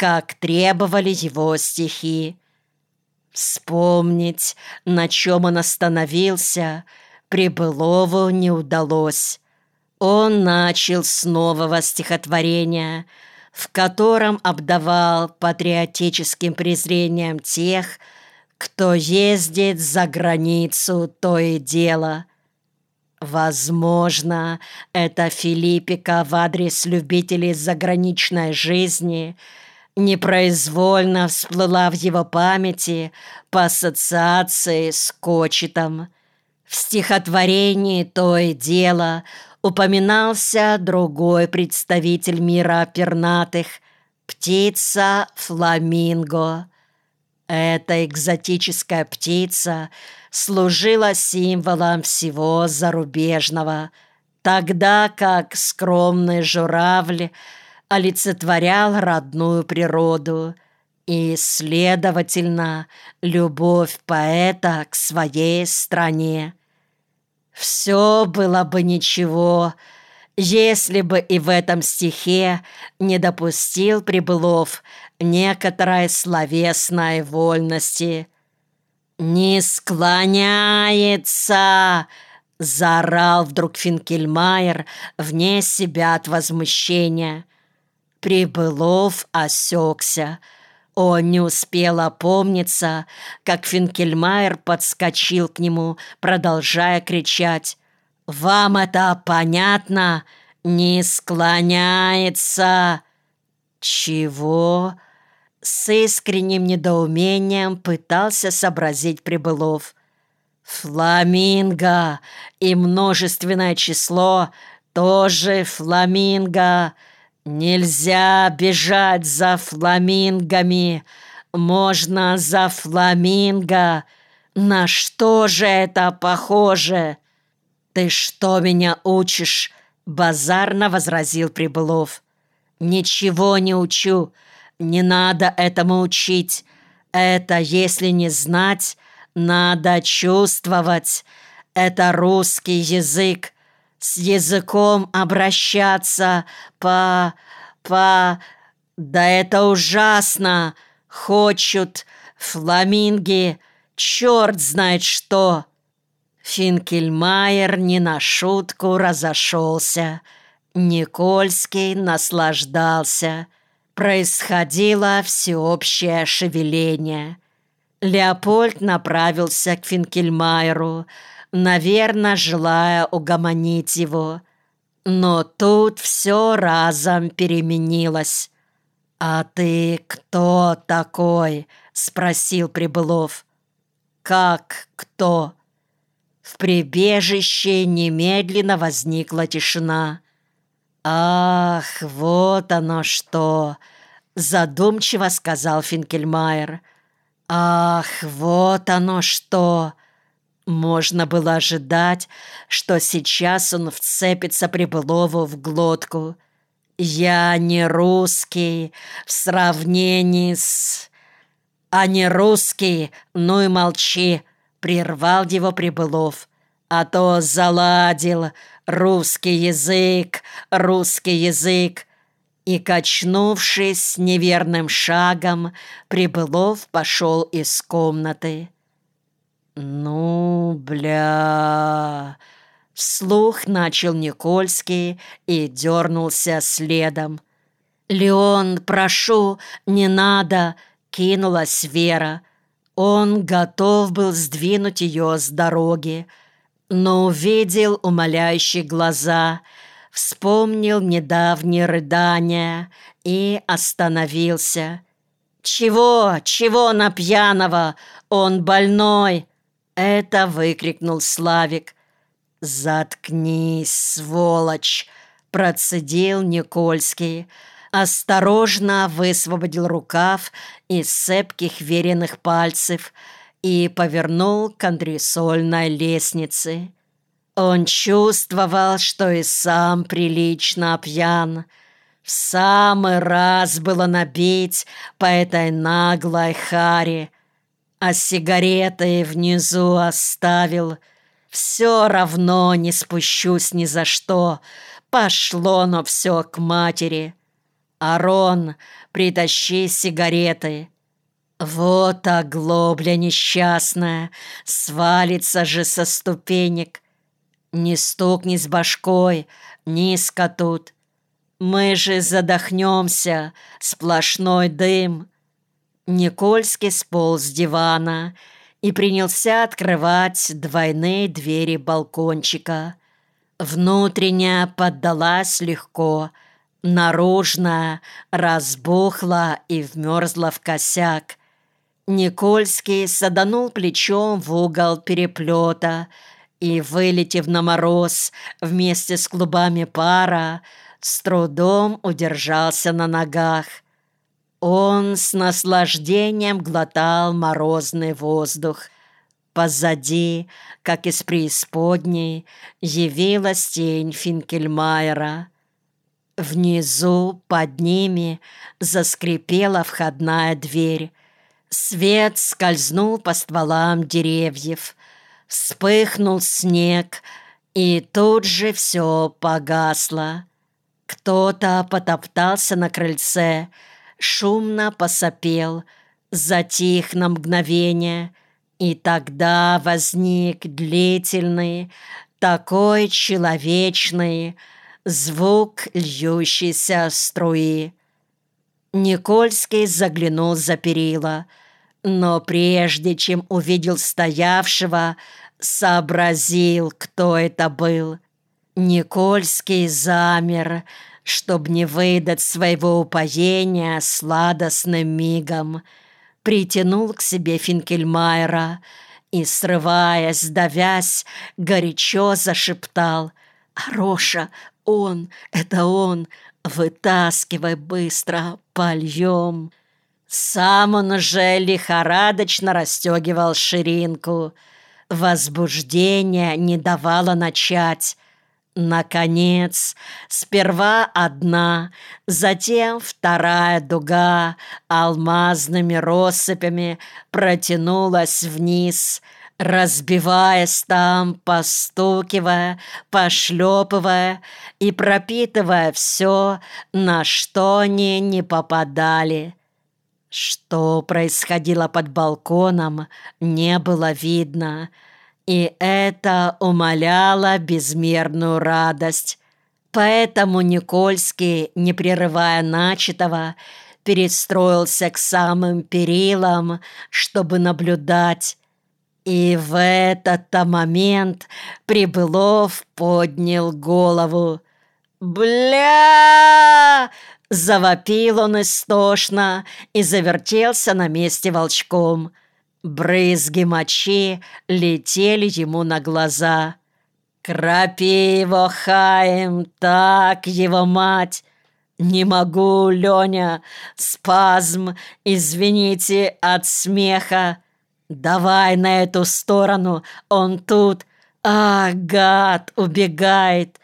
как требовали его стихи. Вспомнить, на чем он остановился, Прибылову не удалось. Он начал с нового стихотворения, в котором обдавал патриотическим презрением тех, кто ездит за границу, то и дело. Возможно, эта филиппика в адрес любителей заграничной жизни непроизвольно всплыла в его памяти по ассоциации с Кочетом. В стихотворении «То и дело» упоминался другой представитель мира пернатых – птица фламинго. Эта экзотическая птица служила символом всего зарубежного, тогда как скромный журавль олицетворял родную природу и, следовательно, любовь поэта к своей стране. Все было бы ничего, если бы и в этом стихе не допустил Прибылов некоторой словесной вольности. «Не склоняется!» — заорал вдруг Финкельмайер вне себя от возмущения. Прибылов осекся. Он не успел опомниться, как Финкельмайер подскочил к нему, продолжая кричать: «Вам это понятно? Не склоняется!» «Чего?» — с искренним недоумением пытался сообразить Прибылов. «Фламинго и множественное число тоже фламинго. Нельзя бежать за фламингами, можно за фламинго. На что же это похоже?» «Ты что меня учишь?» — базарно возразил Прибылов. «Ничего не учу, не надо этому учить. Это, если не знать, надо чувствовать. Это русский язык. С языком обращаться Да это ужасно! Хочут фламинги, черт знает что!» Финкельмайер не на шутку разошелся. Никольский наслаждался. Происходило всеобщее шевеление. Леопольд направился к Финкельмайеру, наверное, желая угомонить его. Но тут все разом переменилось. «А ты кто такой?» — спросил Прибылов. «Как кто?» В прибежище немедленно возникла тишина. «Ах, вот оно что!» — задумчиво сказал Финкельмайер. «Ах, вот оно что!» Можно было ожидать, что сейчас он вцепится Прибылову в глотку. «Я не русский в сравнении с...» «А не русский, ну и молчи!» — прервал его Прибылов. «А то заладил русский язык, русский язык!» И, качнувшись неверным шагом, Прибылов пошел из комнаты. «Ну, бля!» — вслух начал Никольский и дернулся следом. «Леон, прошу, не надо!» — кинулась Вера. Он готов был сдвинуть ее с дороги, но увидел умоляющие глаза, вспомнил недавние рыдания и остановился. «Чего? Чего на пьяного? Он больной!» — это выкрикнул Славик. «Заткнись, сволочь!» — процедил Никольский. Осторожно высвободил рукав из цепких веренных пальцев и повернул к антресольной лестнице. Он чувствовал, что и сам прилично пьян. В самый раз было набить по этой наглой харе, а сигареты внизу оставил. Все равно не спущусь ни за что, пошло оно все к матери. Арон, притащи сигареты. Вот оглобля несчастная, свалится же со ступенек. Не стукни с башкой, низко тут. Мы же задохнемся, сплошной дым. Никольский сполз с дивана и принялся открывать двойные двери балкончика. Внутренняя поддалась легко, наружная разбухла и вмерзла в косяк. Никольский саданул плечом в угол переплета и, вылетев на мороз вместе с клубами пара, с трудом удержался на ногах. Он с наслаждением глотал морозный воздух. Позади, как из преисподней, явилась тень Финкельмайера. Внизу, под ними, заскрипела входная дверь. Свет скользнул по стволам деревьев. Вспыхнул снег, и тут же все погасло. Кто-то потоптался на крыльце, шумно посопел, затих на мгновение, и тогда возник длительный, такой человечный звук льющейся струи. Никольский заглянул за перила, но прежде чем увидел стоявшего, сообразил, кто это был. Никольский замер, чтоб не выдать своего упоения сладостным мигом, притянул к себе Финкельмайера и, срываясь, давясь, горячо зашептал: «Ароша, это он, вытаскивай быстро, польем». Сам он уже лихорадочно расстегивал ширинку. Возбуждение не давало начать. Наконец, сперва одна, затем вторая дуга алмазными россыпями протянулась вниз, разбиваясь там, постукивая, пошлепывая и пропитывая все, на что они не попадали. Что происходило под балконом, не было видно, и это умаляло безмерную радость. Поэтому Никольский, не прерывая начатого, перестроился к самым перилам, чтобы наблюдать. И в этот-то момент Прибылов поднял голову. «Бля!» — завопил он истошно и завертелся на месте волчком. Брызги мочи летели ему на глаза. «Крапи его, Хаим, так его мать!» «Не могу, Леня, спазм, извините, от смеха. Давай на эту сторону, он тут. А, гад, убегает.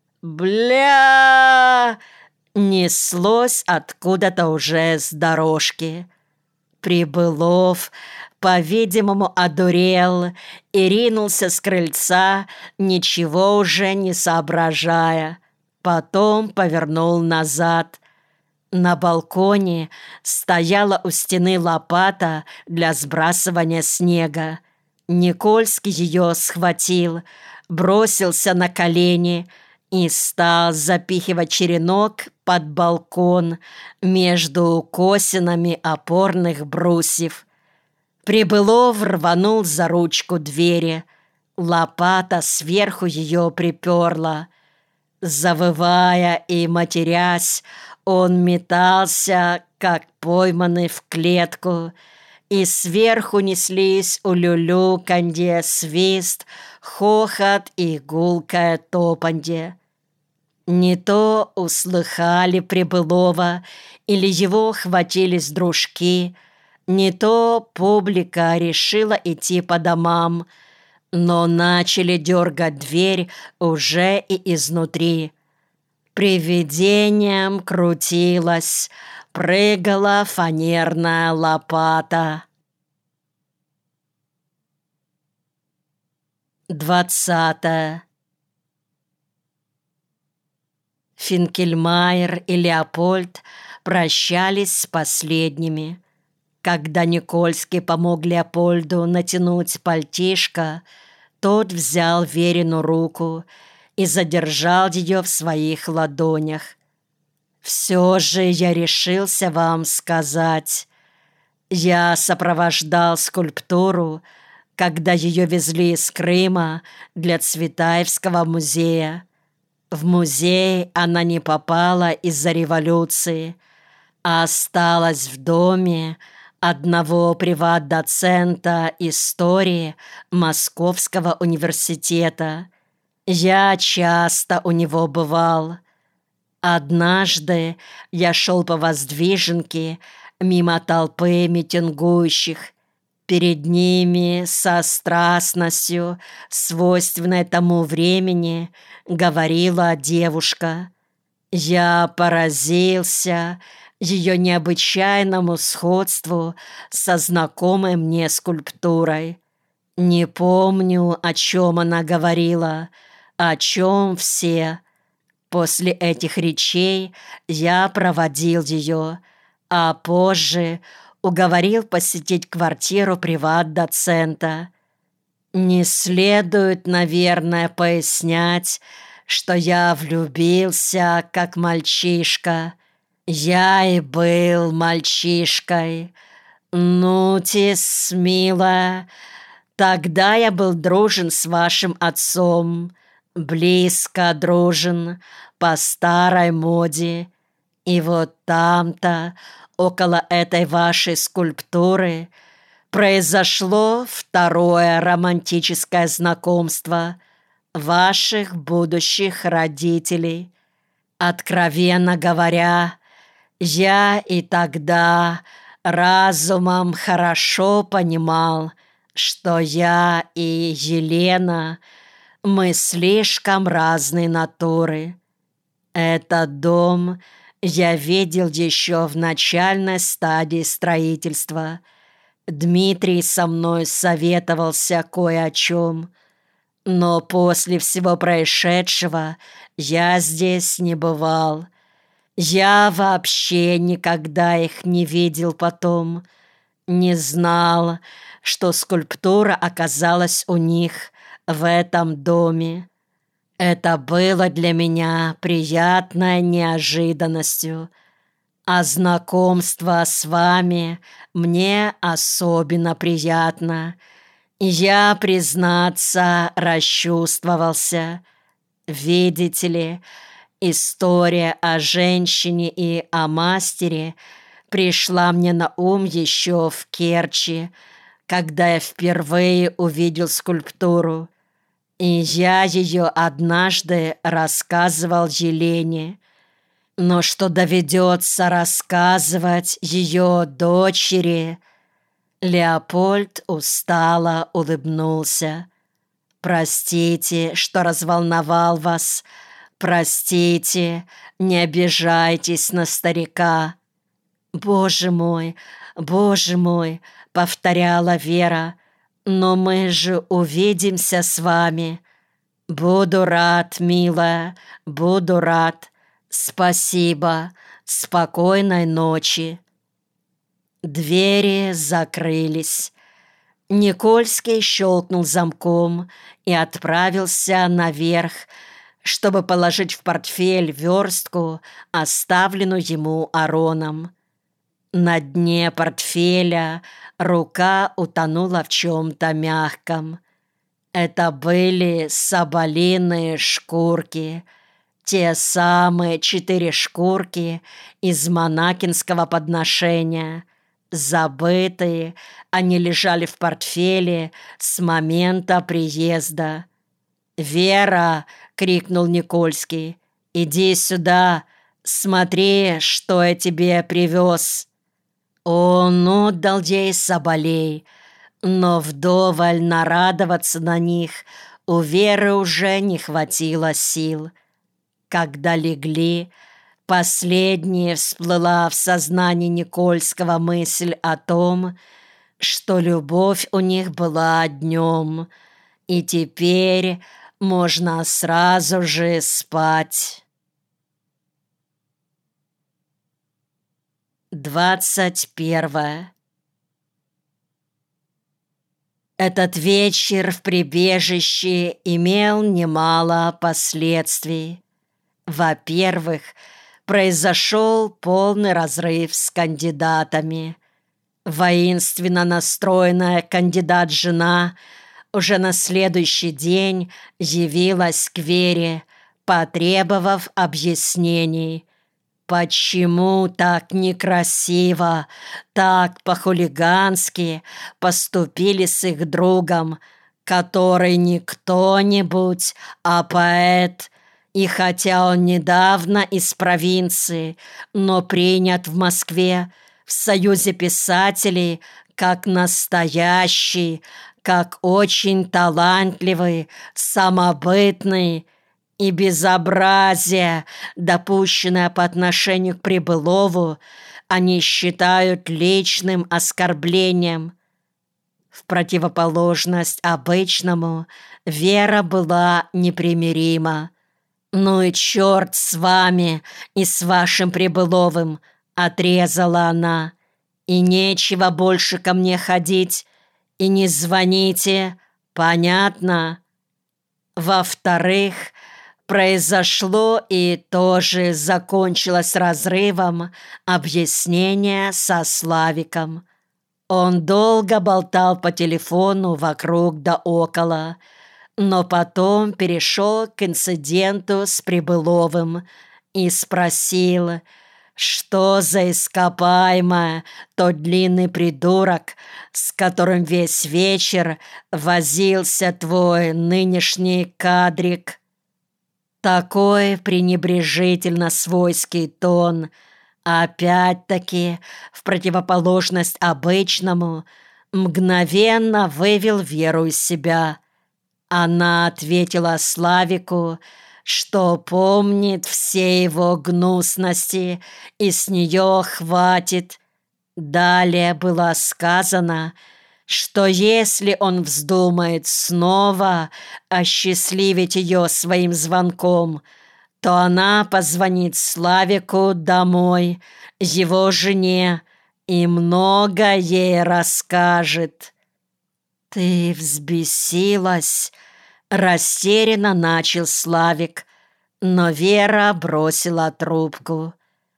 Бля!» Неслось откуда-то уже с дорожки. Прибылов, по-видимому, одурел и ринулся с крыльца, ничего уже не соображая. Потом повернул назад. На балконе стояла у стены лопата для сбрасывания снега. Никольский ее схватил, бросился на колени и стал запихивать черенок под балкон между косинами опорных брусьев. Прибылов рванул за ручку двери. Лопата сверху ее приперла. Завывая и матерясь, он метался, как пойманный в клетку, и сверху неслись улюлюканье, свист, хохот и гулкое топанье. Не то услыхали Прибылова или его хватились дружки, не то публика решила идти по домам, но начали дергать дверь уже и изнутри. Привидением крутилась, прыгала фанерная лопата. 20. Финкельмайер и Леопольд прощались с последними. Когда Никольский помог Леопольду натянуть пальтишко, тот взял Верину руку и задержал ее в своих ладонях. «Все же я решился вам сказать. Я сопровождал скульптуру, когда ее везли из Крыма для Цветаевского музея. В музей она не попала из-за революции, а осталась в доме одного приват-доцента истории Московского университета. Я часто у него бывал. Однажды я шел по Воздвиженке мимо толпы митингующих. Перед ними со страстностью, свойственной тому времени, говорила девушка. Я поразился ее необычайному сходству со знакомой мне скульптурой. Не помню, о чем она говорила, о чем все. После этих речей я проводил ее, а позже уговорил посетить квартиру приват-доцента. Не следует, наверное, пояснять, что я влюбился, как мальчишка. Я и был мальчишкой. Ну, тис, милая, тогда я был дружен с вашим отцом, близко дружен, по старой моде. И вот там-то, около этой вашей скульптуры, произошло второе романтическое знакомство ваших будущих родителей. Откровенно говоря, я и тогда разумом хорошо понимал, что я и Елена, мы слишком разные натуры. Этот дом я видел еще в начальной стадии строительства. Дмитрий со мной советовался кое о чем, но после всего происшедшего я здесь не бывал. Я вообще никогда их не видел потом, не знал, что скульптура оказалась у них в этом доме. Это было для меня приятной неожиданностью, а знакомство с вами мне особенно приятно. Я, признаться, расчувствовался. Видите ли, история о женщине и о мастере пришла мне на ум еще в Керчи, когда я впервые увидел скульптуру. И я ее однажды рассказывал Елене. Но что доведется рассказывать ее дочери? Леопольд устало улыбнулся. «Простите, что разволновал вас. Простите, не обижайтесь на старика». Боже мой!» — повторяла Вера. «Но мы же увидимся с вами». «Буду рад, милая, буду рад. Спасибо. Спокойной ночи». Двери закрылись. Никольский щелкнул замком и отправился наверх, чтобы положить в портфель верстку, оставленную ему Ароном. На дне портфеля рука утонула в чем-то мягком. Это были соболиные шкурки, те самые 4 шкурки из монакинского подношения. Забытые, они лежали в портфеле с момента приезда. «Вера!» — крикнул Никольский. «Иди сюда, смотри, что я тебе привез». Он отдал ей соболей, но вдоволь нарадоваться на них у Веры уже не хватило сил. Когда легли, последняя всплыла в сознании Никольского мысль о том, что любовь у них была днем, и теперь можно сразу же спать. 21. Этот вечер в прибежище имел немало последствий. Во-первых, произошел полный разрыв с кандидатами. Воинственно настроенная кандидат-жена уже на следующий день явилась к Вере, потребовав объяснений. Почему так некрасиво, так по-хулигански поступили с их другом, который не кто-нибудь, а поэт, и хотя он недавно из провинции, но принят в Москве в Союзе писателей как настоящий, как очень талантливый, самобытный, и безобразие, допущенное по отношению к Прибылову, они считают личным оскорблением. В противоположность обычному, Вера была непримирима. «Ну и черт с вами и с вашим Прибыловым!» — отрезала она. «И нечего больше ко мне ходить, и не звоните, понятно?» Во-вторых, произошло и тоже закончилось разрывом объяснение со Славиком. Он долго болтал по телефону вокруг да около, но потом перешел к инциденту с Прибыловым и спросил, что за ископаемое тот длинный придурок, с которым весь вечер возился твой нынешний кадрик. Такой пренебрежительно-свойский тон, опять-таки, в противоположность обычному, мгновенно вывел Веру из себя. Она ответила Славику, что помнит все его гнусности, и с нее хватит. Далее было сказано, что если он вздумает снова осчастливить ее своим звонком, то она позвонит Славику домой, его жене, и много ей расскажет. «Ты взбесилась?» — растерянно начал Славик, но Вера бросила трубку.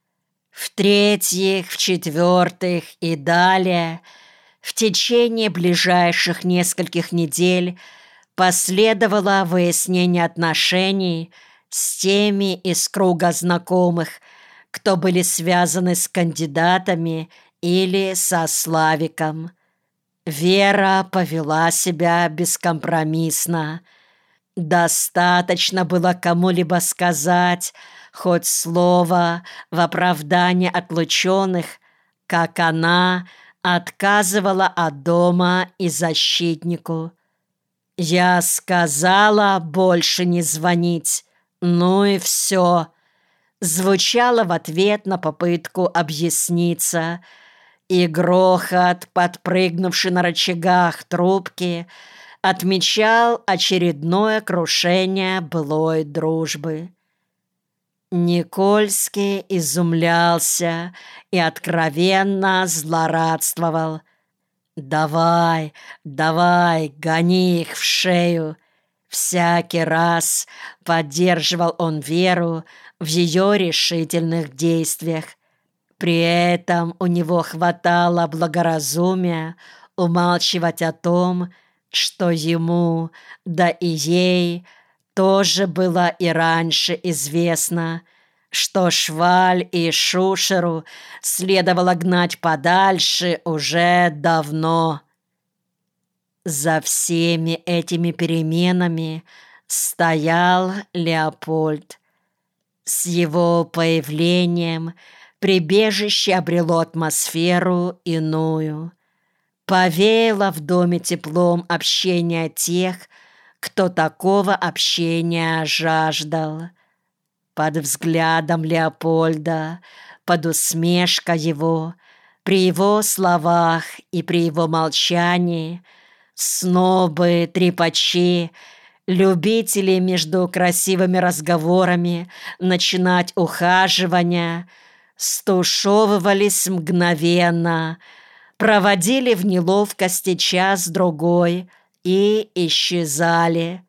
В-третьих, в-четвертых и далее — в течение ближайших нескольких недель последовало выяснение отношений с теми из круга знакомых, кто были связаны с кандидатами или со Славиком. Вера повела себя бескомпромиссно. Достаточно было кому-либо сказать хоть слово в оправдание отлученных, как она отказывала от дома и защитнику. «Я сказала больше не звонить, ну и все», звучало в ответ на попытку объясниться, и грохот, подпрыгнувший на рычагах трубки, отмечал очередное крушение былой дружбы. Никольский изумлялся и откровенно злорадствовал. «Давай, давай, гони их в шею!» Всякий раз поддерживал он Веру в ее решительных действиях. При этом у него хватало благоразумия умалчивать о том, что ему, да и ей, тоже было и раньше известно, что Шваль и Шушеру следовало гнать подальше уже давно. За всеми этими переменами стоял Леопольд. С его появлением прибежище обрело атмосферу иную. Повеяло в доме теплом общения тех, кто такого общения жаждал. Под взглядом Леопольда, под усмешкой его, при его словах и при его молчании снобы, трепачи, любители между красивыми разговорами начинать ухаживания, стушевывались мгновенно, проводили в неловкости час-другой и исчезали.